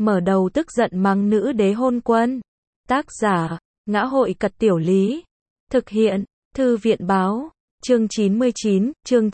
mở đầu tức giận mắng nữ đế hôn quân. Tác giả, Ngã hội Cật Tiểu Lý. Thực hiện, Thư viện Báo. Chương 99, chương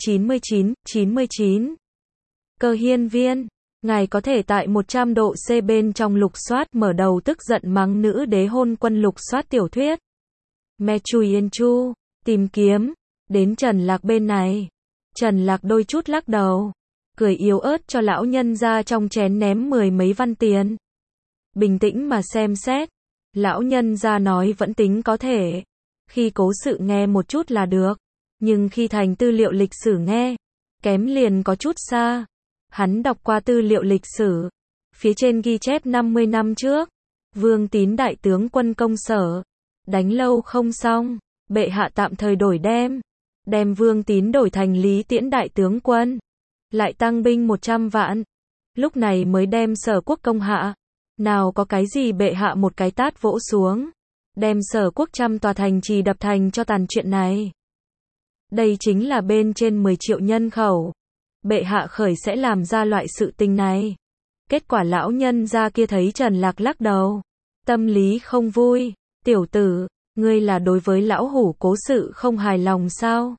99. Cơ hiên viên. Ngài có thể tại 100 độ C bên trong lục soát mở đầu tức giận mắng nữ đế hôn quân lục soát tiểu thuyết. Mechuyen Chu, tìm kiếm, đến Trần Lạc bên này. Trần Lạc đôi chút lắc đầu, cười yếu ớt cho lão nhân ra trong chén ném 10 mấy văn tiền. Bình tĩnh mà xem xét, lão nhân ra nói vẫn tính có thể. Khi cố sự nghe một chút là được, nhưng khi thành tư liệu lịch sử nghe, kém liền có chút xa. Hắn đọc qua tư liệu lịch sử, phía trên ghi chép 50 năm trước, Vương Tín đại tướng quân công sở, đánh lâu không xong, bệ hạ tạm thời đổi đem Vương Tín đổi thành Lý Tiễn đại tướng quân, lại tăng binh 100 vạn, lúc này mới đem Sở Quốc công hạ. Nào có cái gì bệ hạ một cái tát vỗ xuống, đem Sở Quốc 100 tòa thành trì đập thành cho tàn chuyện này. Đây chính là bên trên 10 triệu nhân khẩu. Bệ hạ khởi sẽ làm ra loại sự tình này. Kết quả lão nhân ra kia thấy Trần Lạc lắc đầu, tâm lý không vui. Tiểu tử, ngươi là đối với lão hủ cố sự không hài lòng sao?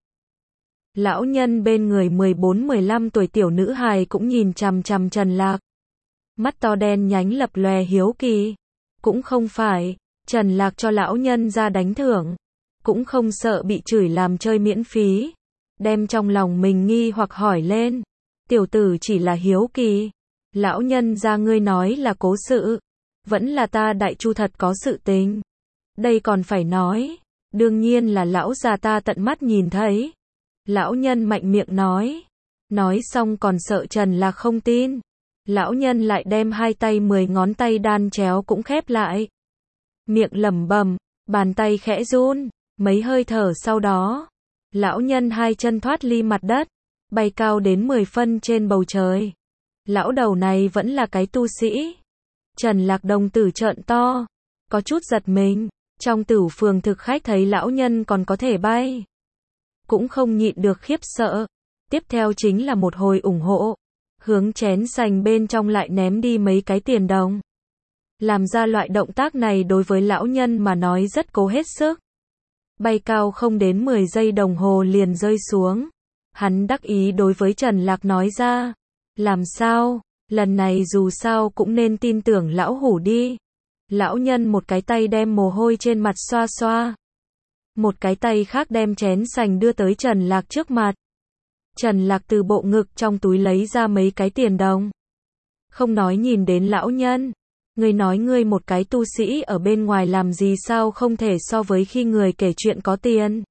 Lão nhân bên người 14-15 tuổi tiểu nữ hài cũng nhìn chằm chằm Trần Lạc. Mắt to đen nhánh lập lòe hiếu kỳ. Cũng không phải, Trần Lạc cho lão nhân ra đánh thưởng. Cũng không sợ bị chửi làm chơi miễn phí. Đem trong lòng mình nghi hoặc hỏi lên. Tiểu tử chỉ là hiếu kỳ. Lão nhân ra ngươi nói là cố sự. Vẫn là ta đại chu thật có sự tình. Đây còn phải nói. Đương nhiên là lão già ta tận mắt nhìn thấy. Lão nhân mạnh miệng nói. Nói xong còn sợ Trần Lạc không tin. Lão nhân lại đem hai tay 10 ngón tay đan chéo cũng khép lại. Miệng lẩm bẩm, bàn tay khẽ run. Mấy hơi thở sau đó, lão nhân hai chân thoát ly mặt đất, bay cao đến 10 phân trên bầu trời. Lão đầu này vẫn là cái tu sĩ. Trần Lạc đồng tử trợn to, có chút giật mình. Trong Tửu Phường thực khách thấy lão nhân còn có thể bay, cũng không nhịn được khiếp sợ. Tiếp theo chính là một hồi ủng hộ, hướng chén sành bên trong lại ném đi mấy cái tiền đồng. Làm ra loại động tác này đối với lão nhân mà nói rất cố hết sức. Bay cao không đến 10 giây đồng hồ liền rơi xuống. Hắn đắc ý đối với Trần Lạc nói ra. Làm sao, lần này dù sao cũng nên tin tưởng lão hủ đi. Lão nhân một cái tay đem mồ hôi trên mặt xoa xoa. Một cái tay khác đem chén sành đưa tới Trần Lạc trước mặt. Trần Lạc từ bộ ngực trong túi lấy ra mấy cái tiền đồng. Không nói nhìn đến lão nhân. Ngươi nói ngươi một cái tu sĩ ở bên ngoài làm gì sao không thể so với khi người kể chuyện có tiền.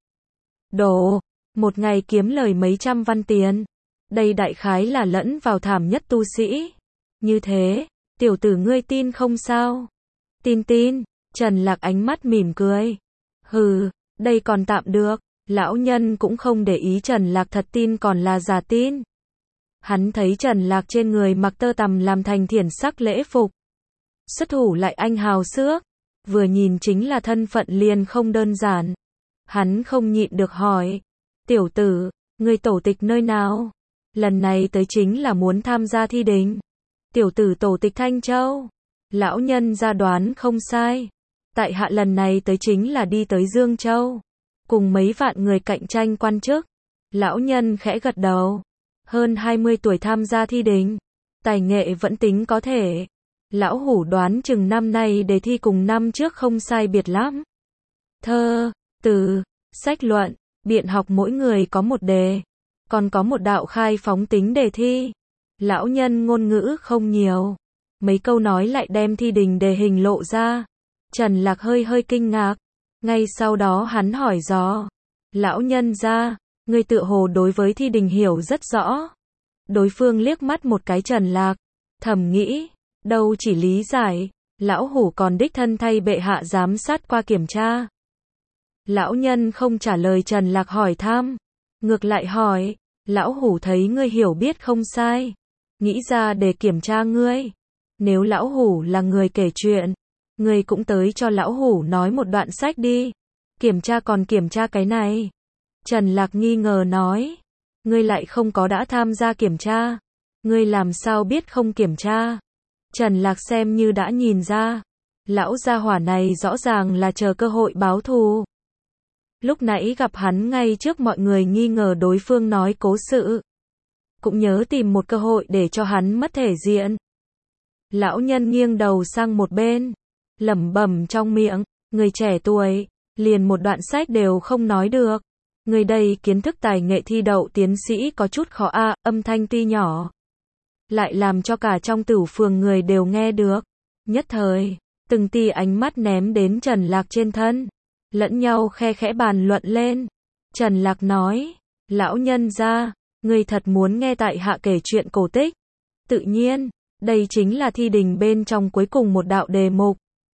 Đồ, một ngày kiếm lời mấy trăm văn tiền. Đây đại khái là lẫn vào thảm nhất tu sĩ. Như thế, tiểu tử ngươi tin không sao? Tin. Trần Lạc ánh mắt mỉm cười. Hừ, đây còn tạm được. Lão nhân cũng không để ý Trần Lạc thật tin còn là giả tin. Hắn thấy Trần Lạc trên người mặc tơ tằm làm thành thiển sắc lễ phục. Xuất thủ lại anh hào xước, vừa nhìn chính là thân phận liền không đơn giản. Hắn không nhịn được hỏi, tiểu tử, người tổ tịch nơi nào? Lần này tới chính là muốn tham gia thi đình. Tiểu tử tổ tịch Thanh Châu. Lão nhân ra đoán không sai. Tại hạ lần này tới chính là đi tới Dương Châu. Cùng mấy vạn người cạnh tranh quan chức. Lão nhân khẽ gật đầu. Hơn 20 tuổi tham gia thi đình. Tài nghệ vẫn tính có thể. Lão hủ đoán chừng năm nay đề thi cùng năm trước không sai biệt lắm. Thơ, từ, sách luận, biện học mỗi người có một đề. Còn có một đạo khai phóng tính đề thi. Lão nhân ngôn ngữ không nhiều. Mấy câu nói lại đem thi đình đề hình lộ ra. Trần Lạc hơi kinh ngạc. Ngay sau đó hắn hỏi dò. Lão nhân ra, người tựa hồ đối với thi đình hiểu rất rõ. Đối phương liếc mắt một cái Trần Lạc. Thầm nghĩ. Đâu chỉ lý giải, lão hủ còn đích thân thay bệ hạ giám sát qua kiểm tra. Lão nhân không trả lời Trần Lạc hỏi thăm, ngược lại hỏi, lão hủ thấy ngươi hiểu biết không sai, nghĩ ra để kiểm tra ngươi. Nếu lão hủ là người kể chuyện, ngươi cũng tới cho lão hủ nói một đoạn sách đi. Kiểm tra còn kiểm tra cái này. Trần Lạc nghi ngờ nói, ngươi lại không có đã tham gia kiểm tra, ngươi làm sao biết không kiểm tra? Trần Lạc xem như đã nhìn ra. Lão gia hỏa này rõ ràng là chờ cơ hội báo thù. Lúc nãy gặp hắn ngay trước mọi người nghi ngờ đối phương nói cố sự. Cũng nhớ tìm một cơ hội để cho hắn mất thể diện. Lão nhân nghiêng đầu sang một bên. Lẩm bẩm trong miệng. Người trẻ tuổi. Liền một đoạn sách đều không nói được. Người đây kiến thức tài nghệ thi đậu tiến sĩ có chút khó a, âm thanh tuy nhỏ. Lại làm cho cả trong Tửu phường người đều nghe được. Nhất thời, từng tia ánh mắt ném đến Trần Lạc trên thân. Lẫn nhau khe khẽ bàn luận lên. Trần Lạc nói, lão nhân gia, người thật muốn nghe tại hạ kể chuyện cổ tích. Tự nhiên, đây chính là thi đình bên trong cuối cùng một đạo đề mục.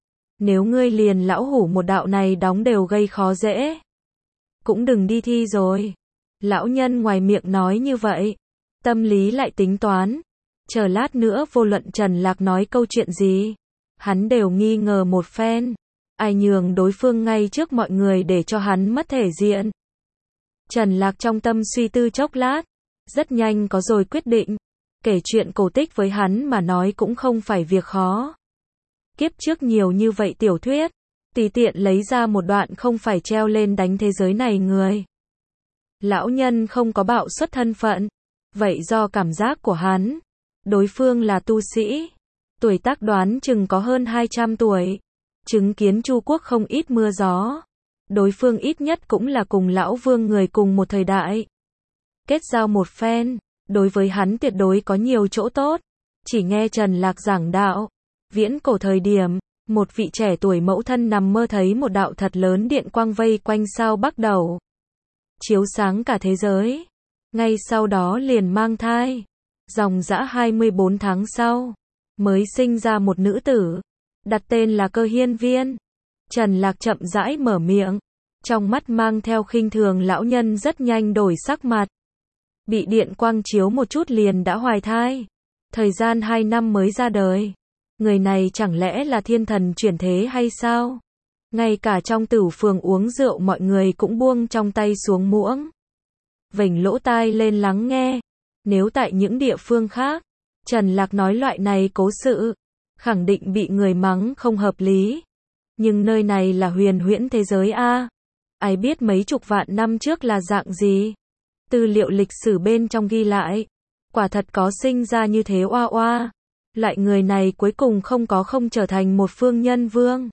Nếu ngươi liền lão hủ một đạo này đóng đều gây khó dễ. Cũng đừng đi thi rồi. Lão nhân ngoài miệng nói như vậy. Tâm lý lại tính toán. Chờ lát nữa vô luận Trần Lạc nói câu chuyện gì. Hắn đều nghi ngờ một phen. Ai nhường đối phương ngay trước mọi người để cho hắn mất thể diện. Trần Lạc trong tâm suy tư chốc lát. Rất nhanh có rồi quyết định. Kể chuyện cổ tích với hắn mà nói cũng không phải việc khó. Kiếp trước nhiều như vậy tiểu thuyết. Tùy tiện lấy ra một đoạn không phải treo lên đánh thế giới này người. Lão nhân không có bạo xuất thân phận. Vậy do cảm giác của hắn. Đối phương là tu sĩ. Tuổi tác đoán chừng có hơn 200 tuổi. Chứng kiến Chu quốc không ít mưa gió. Đối phương ít nhất cũng là cùng lão vương người cùng một thời đại. Kết giao một phen. Đối với hắn tuyệt đối có nhiều chỗ tốt. Chỉ nghe Trần Lạc giảng đạo. Viễn cổ thời điểm. Một vị trẻ tuổi mẫu thân nằm mơ thấy một đạo thật lớn điện quang vây quanh sao Bắc đầu. Chiếu sáng cả thế giới. Ngay sau đó liền mang thai. Dòng dã 24 tháng sau. Mới sinh ra một nữ tử. Đặt tên là Cơ Hiên Viên. Trần Lạc chậm rãi mở miệng. Trong mắt mang theo khinh thường lão nhân rất nhanh đổi sắc mặt. Bị điện quang chiếu một chút liền đã hoài thai. Thời gian 2 năm mới ra đời. Người này chẳng lẽ là thiên thần chuyển thế hay sao? Ngay cả trong Tửu phường uống rượu mọi người cũng buông trong tay xuống muỗng. Vểnh lỗ tai lên lắng nghe. Nếu tại những địa phương khác, Trần Lạc nói loại này cố sự, khẳng định bị người mắng không hợp lý. Nhưng nơi này là huyền huyễn thế giới a. Ai biết mấy chục vạn năm trước là dạng gì? Tư liệu lịch sử bên trong ghi lại, quả thật có sinh ra như thế oa oa. Loại người này cuối cùng không trở thành một phương nhân vương.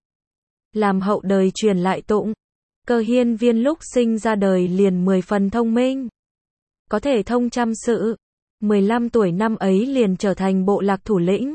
Làm hậu đời truyền lại tụng. Cơ Hiên Viên lúc sinh ra đời liền 10 phần thông minh. Có thể thông trăm sự. 15 tuổi năm ấy liền trở thành bộ lạc thủ lĩnh.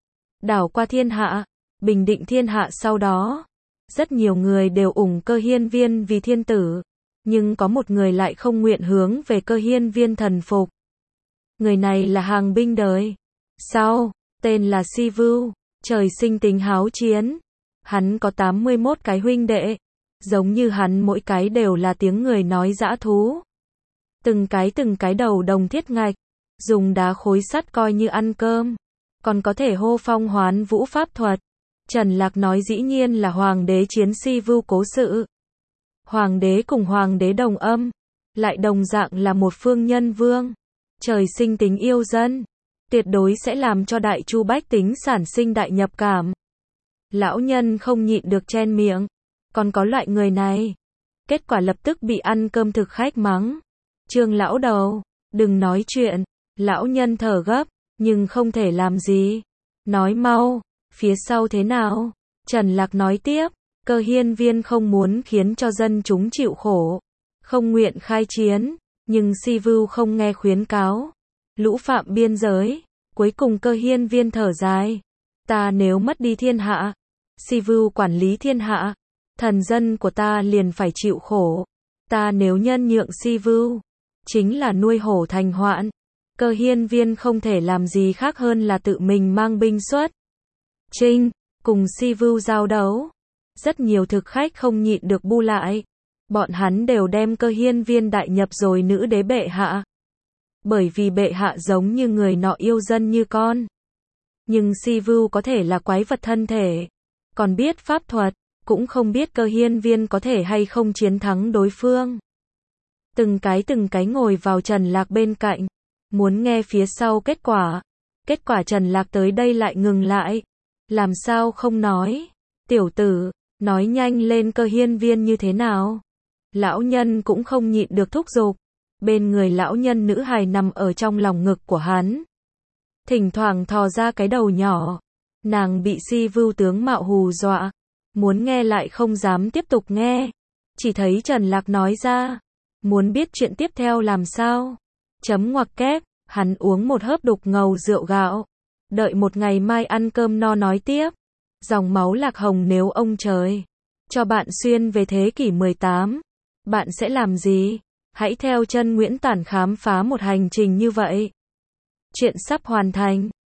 Đảo qua thiên hạ, bình định thiên hạ sau đó. Rất nhiều người đều ủng Cơ Hiên Viên vì thiên tử. Nhưng có một người lại không nguyện hướng về Cơ Hiên Viên thần phục. Người này là Hàng Binh đời sau. Tên là Si Vưu, trời sinh tính háo chiến. Hắn có 81 cái huynh đệ. Giống như hắn mỗi cái đều là tiếng người nói dã thú. Từng cái đầu đồng thiết ngạch. Dùng đá khối sắt coi như ăn cơm. Còn có thể hô phong hoán vũ pháp thuật. Trần Lạc nói dĩ nhiên là hoàng đế chiến Si Vưu cố sự. Hoàng đế cùng hoàng đế đồng âm. Lại đồng dạng là một phương nhân vương. Trời sinh tính yêu dân. Tuyệt đối sẽ làm cho đại chu bách tính sản sinh đại nhập cảm. Lão nhân không nhịn được chen miệng. Còn có loại người này. Kết quả lập tức bị ăn cơm thực khách mắng. Trương lão đầu, đừng nói chuyện. Lão nhân thở gấp, nhưng không thể làm gì. Nói mau, phía sau thế nào? Trần Lạc nói tiếp, Cơ Hiên Viên không muốn khiến cho dân chúng chịu khổ. Không nguyện khai chiến, nhưng Si Vưu không nghe khuyến cáo. Lũ phạm biên giới, cuối cùng Cơ Hiên Viên thở dài. Ta nếu mất đi thiên hạ, Si Vưu quản lý thiên hạ, thần dân của ta liền phải chịu khổ. Ta nếu nhân nhượng Si Vưu, chính là nuôi hổ thành hoạn. Cơ Hiên Viên không thể làm gì khác hơn là tự mình mang binh xuất chinh, cùng Si Vưu giao đấu. Rất nhiều thực khách không nhịn được bu lại. Bọn hắn đều đem Cơ Hiên Viên đại nhập rồi nữ đế bệ hạ. Bởi vì bệ hạ giống như người nọ yêu dân như con. Nhưng Si Vưu có thể là quái vật thân thể. Còn biết pháp thuật, cũng không biết Cơ Hiên Viên có thể hay không chiến thắng đối phương. Từng cái ngồi vào Trần Lạc bên cạnh. Muốn nghe phía sau kết quả. Kết quả Trần Lạc tới đây lại ngừng lại. Làm sao không nói? Tiểu tử, nói nhanh lên cơ hiên viên như thế nào? Lão nhân cũng không nhịn được thúc giục. Bên người lão nhân nữ hài nằm ở trong lòng ngực của hắn. Thỉnh thoảng thò ra cái đầu nhỏ. Nàng bị Si Vưu tướng mạo hù dọa. Muốn nghe lại không dám tiếp tục nghe. Chỉ thấy Trần Lạc nói ra. Muốn biết chuyện tiếp theo làm sao? Chấm ngoặc kép, hắn uống một hớp đục ngầu rượu gạo. Đợi một ngày mai ăn cơm no nói tiếp. Dòng máu Lạc Hồng nếu ông trời cho bạn xuyên về thế kỷ 18, bạn sẽ làm gì? Hãy theo chân Nguyễn Tản khám phá một hành trình như vậy. Chuyện sắp hoàn thành.